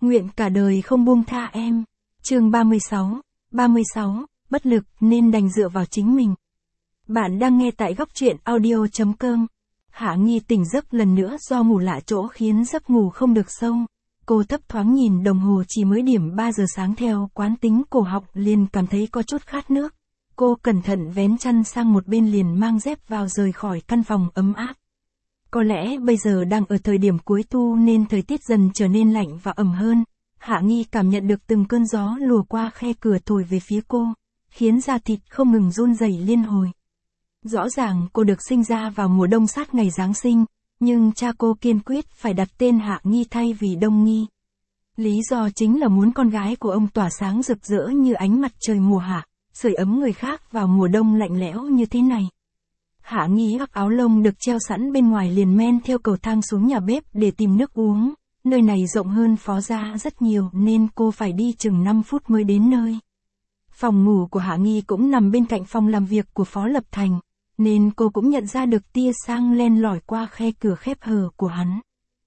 Nguyện cả đời không buông tha em. Chương 36, bất lực nên đành dựa vào chính mình. Bạn đang nghe tại góc truyện audio.com. Hạ Nghi tỉnh giấc lần nữa do ngủ lạ chỗ khiến giấc ngủ không được sâu. Cô thấp thoáng nhìn đồng hồ chỉ mới điểm 3 giờ sáng theo quán tính cổ họng liền cảm thấy có chút khát nước. Cô cẩn thận vén chăn sang một bên liền mang dép vào rời khỏi căn phòng ấm áp. Có lẽ bây giờ đang ở thời điểm cuối thu nên thời tiết dần trở nên lạnh và ẩm hơn. Hạ Nghi cảm nhận được từng cơn gió lùa qua khe cửa thổi về phía cô, khiến da thịt không ngừng run rẩy liên hồi. Rõ ràng cô được sinh ra vào mùa đông sát ngày Giáng sinh, nhưng cha cô kiên quyết phải đặt tên Hạ Nghi thay vì Đông Nghi. Lý do chính là muốn con gái của ông tỏa sáng rực rỡ như ánh mặt trời mùa hạ, sưởi ấm người khác vào mùa đông lạnh lẽo như thế này. Hạ Nghi gấp áo lông được treo sẵn bên ngoài liền men theo cầu thang xuống nhà bếp để tìm nước uống. Nơi này rộng hơn phó gia rất nhiều nên cô phải đi chừng 5 phút mới đến nơi. Phòng ngủ của Hạ Nghi cũng nằm bên cạnh phòng làm việc của Phó Lập Thành, nên cô cũng nhận ra được tia sáng len lỏi qua khe cửa khép hờ của hắn.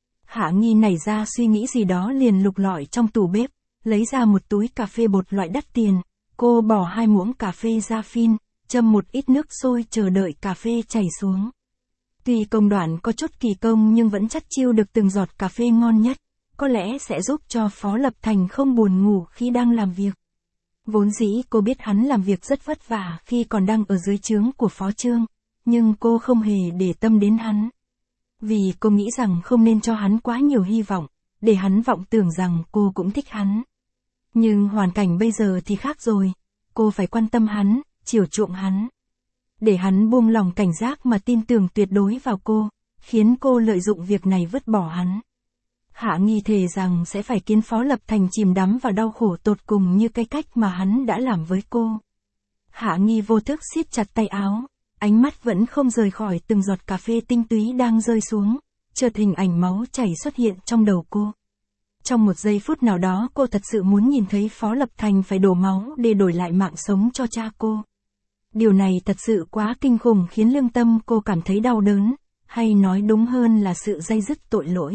Hạ Nghi nảy ra suy nghĩ gì đó liền lục lọi trong tủ bếp, lấy ra một túi cà phê bột loại đắt tiền. Cô bỏ 2 muỗng cà phê ra phin, châm một ít nước sôi chờ đợi cà phê chảy xuống. Tuy công đoạn có chút kỳ công nhưng vẫn chắt chiu được từng giọt cà phê ngon nhất, có lẽ sẽ giúp cho Phó Lập Thành không buồn ngủ khi đang làm việc. Vốn dĩ cô biết hắn làm việc rất vất vả khi còn đang ở dưới trướng của Phó Trương, nhưng cô không hề để tâm đến hắn. Vì cô nghĩ rằng không nên cho hắn quá nhiều hy vọng, để hắn vọng tưởng rằng cô cũng thích hắn. Nhưng hoàn cảnh bây giờ thì khác rồi, cô phải quan tâm hắn, chiều chuộng hắn. Để hắn buông lòng cảnh giác mà tin tưởng tuyệt đối vào cô, khiến cô lợi dụng việc này vứt bỏ hắn. Hạ Nghi thề rằng sẽ phải khiến Phó Lập Thành chìm đắm vào đau khổ tột cùng như cái cách mà hắn đã làm với cô. Hạ Nghi vô thức siết chặt tay áo, ánh mắt vẫn không rời khỏi từng giọt cà phê tinh túy đang rơi xuống, chợt hình ảnh máu chảy xuất hiện trong đầu cô. Trong một giây phút nào đó cô thật sự muốn nhìn thấy Phó Lập Thành phải đổ máu để đổi lại mạng sống cho cha cô. Điều này thật sự quá kinh khủng khiến lương tâm cô cảm thấy đau đớn, hay nói đúng hơn là sự day dứt tội lỗi.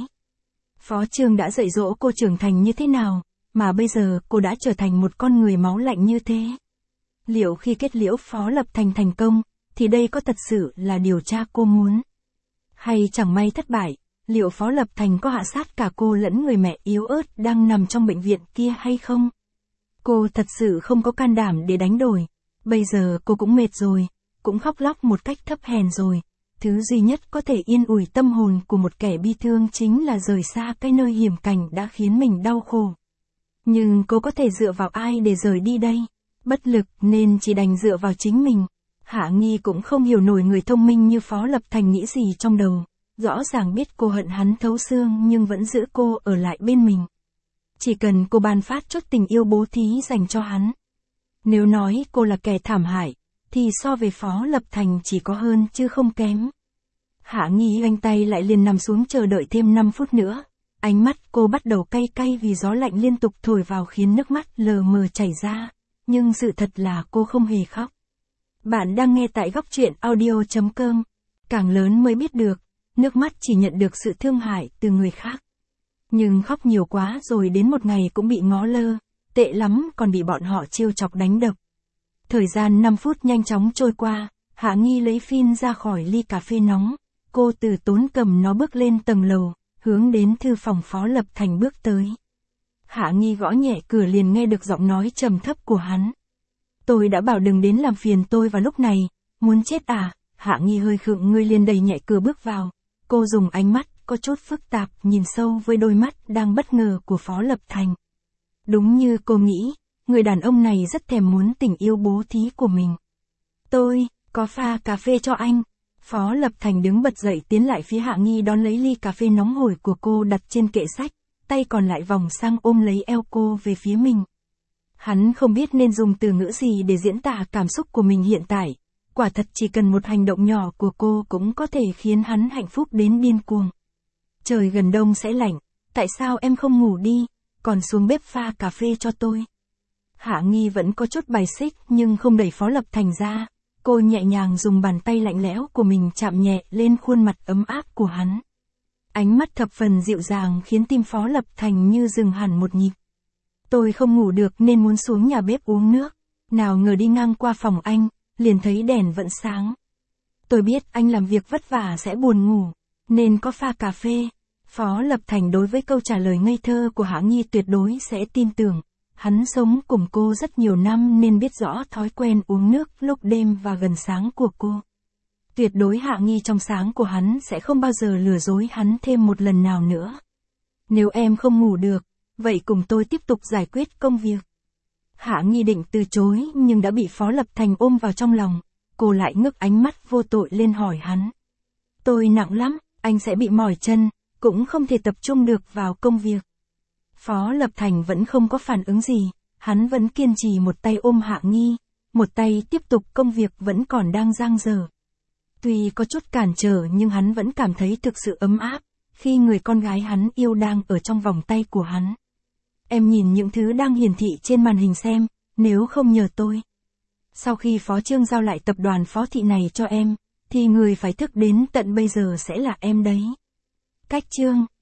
Phó Trương đã dạy dỗ cô trưởng thành như thế nào, mà bây giờ cô đã trở thành một con người máu lạnh như thế. Liệu khi kết liễu Phó Lập Thành thành công, thì đây có thật sự là điều cha cô muốn? Hay chẳng may thất bại, liệu Phó Lập Thành có hạ sát cả cô lẫn người mẹ yếu ớt đang nằm trong bệnh viện kia hay không? Cô thật sự không có can đảm để đánh đổi. Bây giờ cô cũng mệt rồi, cũng khóc lóc một cách thấp hèn rồi. Thứ duy nhất có thể yên ủi tâm hồn của một kẻ bi thương chính là rời xa cái nơi hiểm cảnh đã khiến mình đau khổ. Nhưng cô có thể dựa vào ai để rời đi đây? Bất lực nên chỉ đành dựa vào chính mình. Hạ Nghi cũng không hiểu nổi người thông minh như Phó Lập Thành nghĩ gì trong đầu. Rõ ràng biết cô hận hắn thấu xương nhưng vẫn giữ cô ở lại bên mình. Chỉ cần cô ban phát chút tình yêu bố thí dành cho hắn. Nếu nói cô là kẻ thảm hại, thì so về Phó Lập Thành chỉ có hơn chứ không kém. Hạ Nghi oanh tay lại liền nằm xuống chờ đợi thêm 5 phút nữa. Ánh mắt cô bắt đầu cay cay vì gió lạnh liên tục thổi vào khiến nước mắt lờ mờ chảy ra. Nhưng sự thật là cô không hề khóc. Bạn đang nghe tại góc truyện audio.com. Càng lớn mới biết được, nước mắt chỉ nhận được sự thương hại từ người khác. Nhưng khóc nhiều quá rồi đến một ngày cũng bị ngó lơ, tệ lắm còn bị bọn họ trêu chọc đánh đập. Thời gian 5 phút nhanh chóng trôi qua, Hạ Nghi lấy phin ra khỏi ly cà phê nóng. Cô từ tốn cầm nó bước lên tầng lầu, hướng đến thư phòng Phó Lập Thành bước tới. Hạ Nghi gõ nhẹ cửa liền nghe được giọng nói trầm thấp của hắn. Tôi đã bảo đừng đến làm phiền tôi vào lúc này, muốn chết à? Hạ Nghi hơi khựng người liền đẩy nhẹ cửa bước vào. Cô dùng ánh mắt có chút phức tạp nhìn sâu với đôi mắt đang bất ngờ của Phó Lập Thành. Đúng như cô nghĩ, người đàn ông này rất thèm muốn tình yêu bố thí của mình. Tôi, có pha cà phê cho anh. Phó Lập Thành đứng bật dậy tiến lại phía Hạ Nghi đón lấy ly cà phê nóng hổi của cô đặt trên kệ sách, tay còn lại vòng sang ôm lấy eo cô về phía mình. Hắn không biết nên dùng từ ngữ gì để diễn tả cảm xúc của mình hiện tại. Quả thật chỉ cần một hành động nhỏ của cô cũng có thể khiến hắn hạnh phúc đến điên cuồng. Trời gần đông sẽ lạnh, tại sao em không ngủ đi, còn xuống bếp pha cà phê cho tôi? Hạ Nghi vẫn có chút bài xích nhưng không đẩy Phó Lập Thành ra. Cô nhẹ nhàng dùng bàn tay lạnh lẽo của mình chạm nhẹ lên khuôn mặt ấm áp của hắn. Ánh mắt thập phần dịu dàng khiến tim Phó Lập Thành như dừng hẳn một nhịp. Tôi không ngủ được nên muốn xuống nhà bếp uống nước. Nào ngờ đi ngang qua phòng anh, liền thấy đèn vẫn sáng. Tôi biết anh làm việc vất vả sẽ buồn ngủ, nên có pha cà phê. Phó Lập Thành đối với câu trả lời ngây thơ của Hạ Nghi tuyệt đối sẽ tin tưởng. Hắn sống cùng cô rất nhiều năm nên biết rõ thói quen uống nước lúc đêm và gần sáng của cô. Tuyệt đối Hạ Nghi trong sáng của hắn sẽ không bao giờ lừa dối hắn thêm một lần nào nữa. Nếu em không ngủ được, vậy cùng tôi tiếp tục giải quyết công việc. Hạ Nghi định từ chối nhưng đã bị Phó Lập Thành ôm vào trong lòng. Cô lại ngước ánh mắt vô tội lên hỏi hắn. Tôi nặng lắm, anh sẽ bị mỏi chân, cũng không thể tập trung được vào công việc. Phó Lập Thành vẫn không có phản ứng gì, hắn vẫn kiên trì một tay ôm Hạ Nghi, một tay tiếp tục công việc vẫn còn đang dang dở. Tuy có chút cản trở nhưng hắn vẫn cảm thấy thực sự ấm áp, khi người con gái hắn yêu đang ở trong vòng tay của hắn. Em nhìn những thứ đang hiển thị trên màn hình xem, nếu không nhờ tôi. Sau khi Phó Trương giao lại tập đoàn Phó Thị này cho em, thì người phải thức đến tận bây giờ sẽ là em đấy. Cách Trương